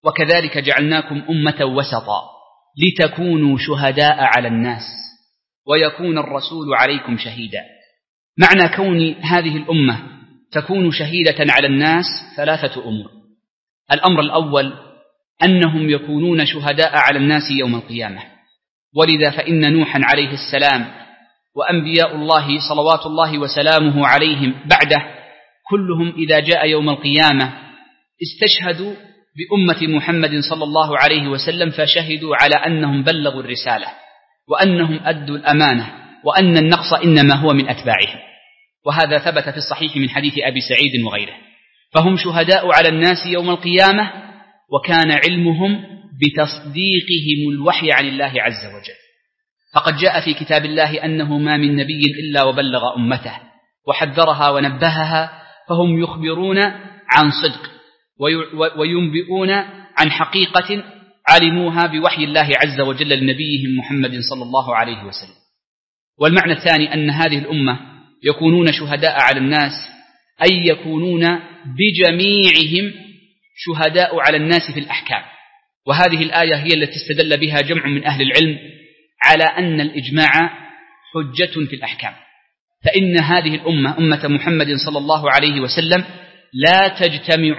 وكذلك جعلناكم أمة وسطا لتكونوا شهداء على الناس ويكون الرسول عليكم شهيدا. معنى كون هذه الأمة تكون شهيدة على الناس ثلاثة أمور. الأمر الأول أنهم يكونون شهداء على الناس يوم القيامة، ولذا فإن نوحا عليه السلام وأنبياء الله صلوات الله وسلامه عليهم بعده كلهم إذا جاء يوم القيامة استشهدوا بأمة محمد صلى الله عليه وسلم، فشهدوا على أنهم بلغوا الرسالة وأنهم أدوا الأمانة وأن النقص إنما هو من أتباعهم. وهذا ثبت في الصحيح من حديث أبي سعيد وغيره. فهم شهداء على الناس يوم القيامة، وكان علمهم بتصديقهم الوحي عن الله عز وجل. فقد جاء في كتاب الله أنه ما من نبي إلا وبلغ أمته وحذرها ونبهها، فهم يخبرون عن صدق وينبئون عن حقيقة علموها بوحي الله عز وجل لنبيهم محمد صلى الله عليه وسلم. والمعنى الثاني أن هذه الأمة يكونون شهداء على الناس، أي يكونون بجميعهم شهداء على الناس في الأحكام. وهذه الآية هي التي استدل بها جمع من أهل العلم على أن الإجماع حجة في الأحكام، فإن هذه الأمة أمة محمد صلى الله عليه وسلم لا تجتمع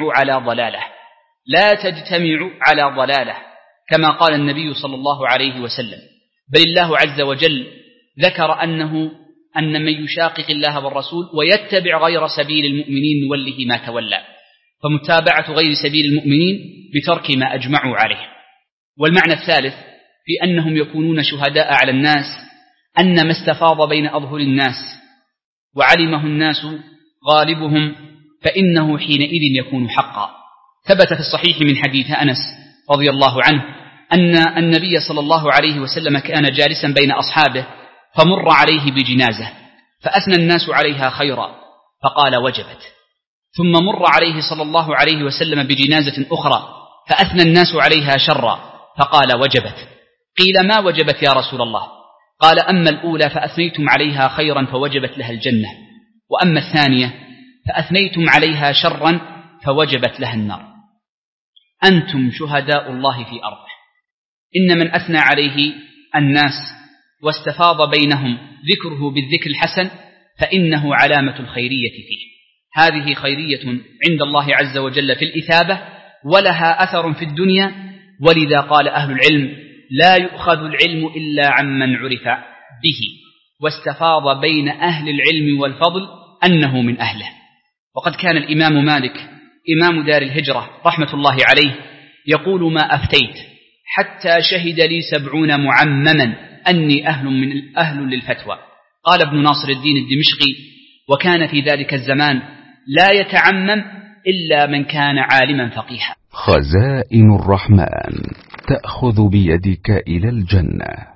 على ضلالة كما قال النبي صلى الله عليه وسلم، بل الله عز وجل ذكر أن من يشاقق الله والرسول ويتبع غير سبيل المؤمنين نوله ما تولى، فمتابعة غير سبيل المؤمنين بترك ما أجمعوا عليه. والمعنى الثالث في أنهم يكونون شهداء على الناس أن ما استفاض بين أظهر الناس وعلمه الناس غالبهم فإنه حينئذ يكون حقا. ثبت في الصحيح من حديث أنس رضي الله عنه أن النبي صلى الله عليه وسلم كان جالسا بين أصحابه فمر عليه بجنازة فأثنى الناس عليها خيرا فقال وجبت، ثم مر عليه صلى الله عليه وسلم بجنازة أخرى فأثنى الناس عليها شرا فقال وجبت. قيل ما وجبت يا رسول الله؟ قال أما الأولى فأثنيتم عليها خيرا فوجبت لها الجنة، وأما الثانية فأثنيتم عليها شرا فوجبت لها النار. أنتم شهداء الله في أرضه، إن من أثنى عليه الناس واستفاض بينهم ذكره بالذكر الحسن فإنه علامة الخيرية فيه. هذه خيرية عند الله عز وجل في الإثابة ولها أثر في الدنيا، ولذا قال أهل العلم لا يؤخذ العلم إلا عمن عرف به، واستفاض بين أهل العلم والفضل أنه من أهله. وقد كان الإمام مالك إمام دار الهجرة رحمة الله عليه يقول ما أفتيت حتى شهد لي 70 معمما أني أهل للفتوى. قال ابن ناصر الدين الدمشقي وكان في ذلك الزمان لا يتعمم إلا من كان عالما فقيها. خزائن الرحمن تأخذ بيدك إلى الجنة.